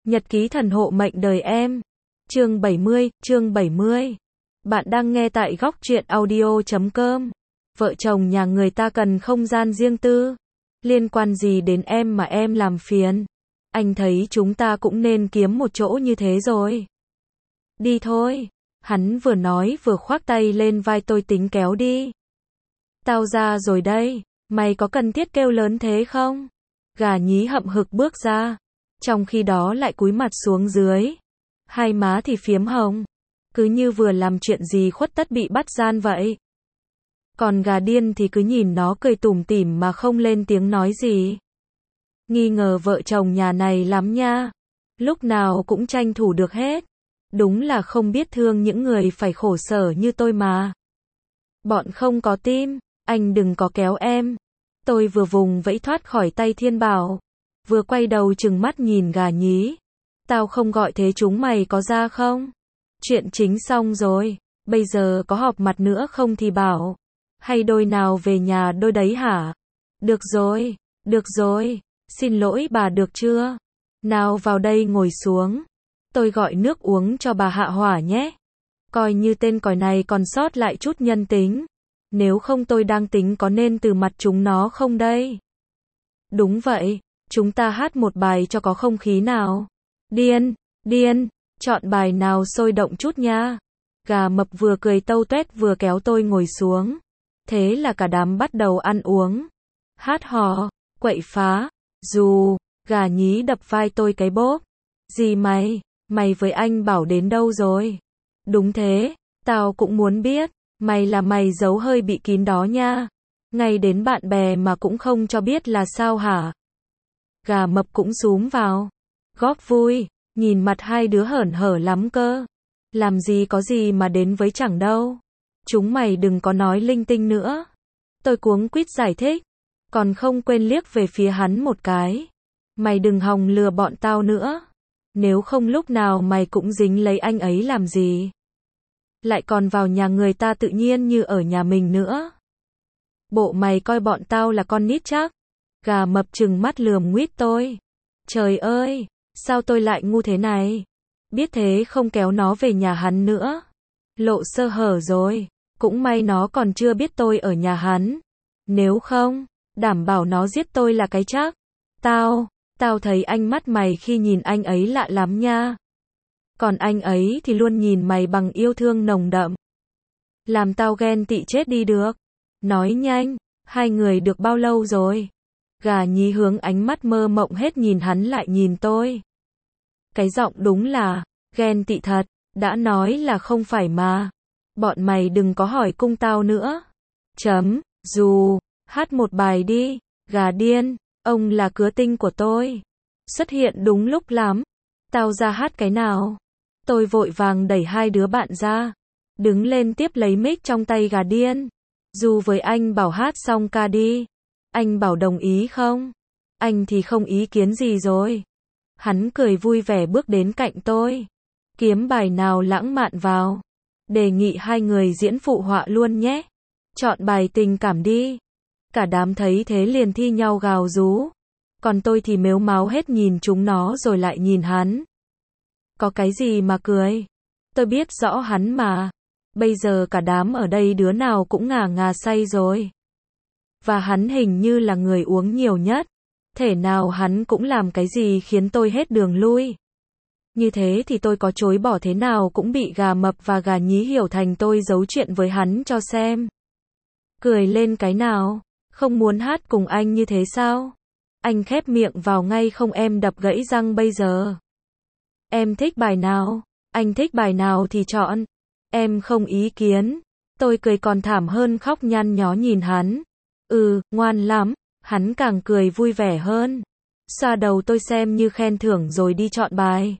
Nhật ký thần hộ mệnh đời em. Chương 70. Bạn đang nghe tại góc truyện audio.com. Vợ chồng nhà người ta cần không gian riêng tư. Liên quan gì đến em mà em làm phiền? Anh thấy chúng ta cũng nên kiếm một chỗ như thế rồi. Đi thôi. Hắn vừa nói vừa khoác tay lên vai tôi, tính kéo đi. Tao ra rồi đây. Mày có cần thiết kêu lớn thế không? Gà nhí hậm hực bước ra. Trong khi đó lại cúi mặt xuống dưới. Hai má thì phiếm hồng. Cứ như vừa làm chuyện gì khuất tất bị bắt gian vậy. Còn gà điên thì cứ nhìn nó cười tủm tỉm mà không lên tiếng nói gì. Nghi ngờ vợ chồng nhà này lắm nha. Lúc nào cũng tranh thủ được hết. Đúng là không biết thương những người phải khổ sở như tôi mà. Bọn không có tim, anh đừng có kéo em. Tôi vừa vùng vẫy thoát khỏi tay Thiên Bảo. Vừa quay đầu trừng mắt nhìn gà nhí. Tao không gọi thế chúng mày có ra không? Chuyện chính xong rồi. Bây giờ có họp mặt nữa không thì bảo. Hay đôi nào về nhà đôi đấy hả? Được rồi. Xin lỗi bà được chưa? Nào vào đây ngồi xuống. Tôi gọi nước uống cho bà hạ hỏa nhé. Coi như tên còi này còn sót lại chút nhân tính. Nếu không tôi đang tính có nên từ mặt chúng nó không đây? Đúng vậy. Chúng ta hát một bài cho có không khí nào. Điên, chọn bài nào sôi động chút nha. Gà mập vừa cười tâu tuét vừa kéo tôi ngồi xuống. Thế là cả đám bắt đầu ăn uống. Hát hò, quậy phá. Dù, gà nhí đập vai tôi cái bốp. Gì mày với anh Bảo đến đâu rồi? Đúng thế, tao cũng muốn biết. Mày là mày giấu hơi bị kín đó nha. Ngay đến bạn bè mà cũng không cho biết là sao hả? Gà mập cũng xúm vào. Góp vui, nhìn mặt hai đứa hởn hở lắm cơ. Làm gì có gì mà đến với chẳng đâu. Chúng mày đừng có nói linh tinh nữa. Tôi cuống quýt giải thích. Còn không quên liếc về phía hắn một cái. Mày đừng hòng lừa bọn tao nữa. Nếu không lúc nào mày cũng dính lấy anh ấy làm gì. Lại còn vào nhà người ta tự nhiên như ở nhà mình nữa. Bộ mày coi bọn tao là con nít chắc. Gà mập trừng mắt lườm nguýt tôi. Trời ơi, sao tôi lại ngu thế này? Biết thế không kéo nó về nhà hắn nữa. Lộ sơ hở rồi. Cũng may nó còn chưa biết tôi ở nhà hắn. Nếu không, đảm bảo nó giết tôi là cái chắc. Tao thấy ánh mắt mày khi nhìn anh ấy lạ lắm nha. Còn anh ấy thì luôn nhìn mày bằng yêu thương nồng đậm. Làm tao ghen tị chết đi được. Nói nhanh, hai người được bao lâu rồi? Gà nhí hướng ánh mắt mơ mộng hết nhìn hắn lại nhìn tôi. Cái giọng đúng là, ghen tị thật, đã nói là không phải mà. Bọn mày đừng có hỏi cung tao nữa. Dù, hát một bài đi, gà điên, ông là cứa tinh của tôi. Xuất hiện đúng lúc lắm. Tao ra hát cái nào? Tôi vội vàng đẩy hai đứa bạn ra. Đứng lên tiếp lấy mic trong tay gà điên. Dù với anh Bảo hát xong ca đi. Anh Bảo đồng ý không? Anh thì không ý kiến gì rồi. Hắn cười vui vẻ bước đến cạnh tôi. Kiếm bài nào lãng mạn vào. Đề nghị hai người diễn phụ họa luôn nhé. Chọn bài tình cảm đi. Cả đám thấy thế liền thi nhau gào rú. Còn tôi thì mếu máo hết nhìn chúng nó rồi lại nhìn hắn. Có cái gì mà cười? Tôi biết rõ hắn mà. Bây giờ cả đám ở đây đứa nào cũng ngà say rồi. Và hắn hình như là người uống nhiều nhất. Thể nào hắn cũng làm cái gì khiến tôi hết đường lui. Như thế thì tôi có chối bỏ thế nào cũng bị gà mập và gà nhí hiểu thành tôi giấu chuyện với hắn cho xem. Cười lên cái nào. Không muốn hát cùng anh như thế sao? Anh khép miệng vào ngay không em đập gãy răng bây giờ. Em thích bài nào? Anh thích bài nào thì chọn. Em không ý kiến. Tôi cười còn thảm hơn khóc nhăn nhó nhìn hắn. Ngoan lắm. Hắn càng cười vui vẻ hơn. Xoa đầu tôi xem như khen thưởng rồi đi chọn bài.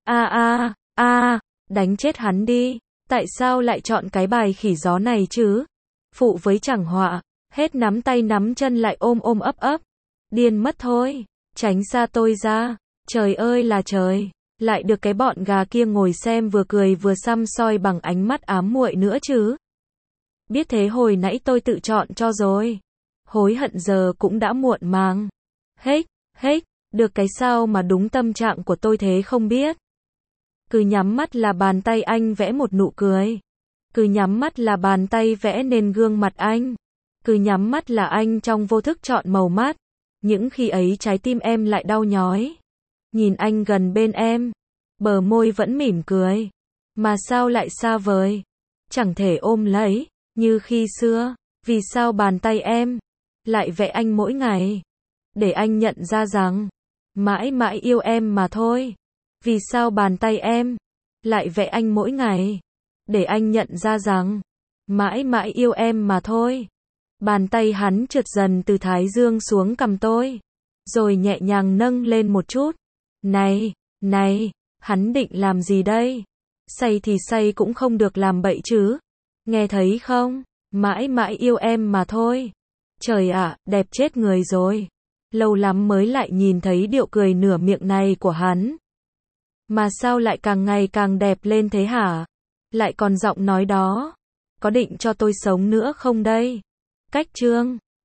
Đánh chết hắn đi. Tại sao lại chọn cái bài khỉ gió này chứ? Phụ với chẳng họa. Hết nắm tay nắm chân lại ôm ấp. Điên mất thôi. Tránh xa tôi ra. Trời ơi là trời. Lại được cái bọn gà kia ngồi xem vừa cười vừa săm soi bằng ánh mắt ám muội nữa chứ. Biết thế hồi nãy tôi tự chọn cho rồi. Hối hận giờ cũng đã muộn màng. Hếch, Được cái sao mà đúng tâm trạng của tôi thế không biết. Cứ nhắm mắt là bàn tay anh vẽ một nụ cười. Cứ nhắm mắt là bàn tay vẽ nên gương mặt anh. Cứ nhắm mắt là anh trong vô thức chọn màu mắt. Những khi ấy trái tim em lại đau nhói. Nhìn anh gần bên em, bờ môi vẫn mỉm cười. Mà sao lại xa vời, chẳng thể ôm lấy, như khi xưa. Vì sao bàn tay em lại vẽ anh mỗi ngày, để anh nhận ra rằng mãi mãi yêu em mà thôi. Vì sao bàn tay em lại vẽ anh mỗi ngày, để anh nhận ra rằng mãi mãi yêu em mà thôi. Bàn tay hắn trượt dần từ thái dương xuống cằm tôi, rồi nhẹ nhàng nâng lên một chút. Này, này, hắn định làm gì đây? Say thì say cũng không được làm bậy chứ. Nghe thấy không? Mãi mãi yêu em mà thôi. Trời ạ, đẹp chết người rồi. Lâu lắm mới lại nhìn thấy điệu cười nửa miệng này của hắn. Mà sao lại càng ngày càng đẹp lên thế hả? Lại còn giọng nói đó. Có định cho tôi sống nữa không đây? Cách chương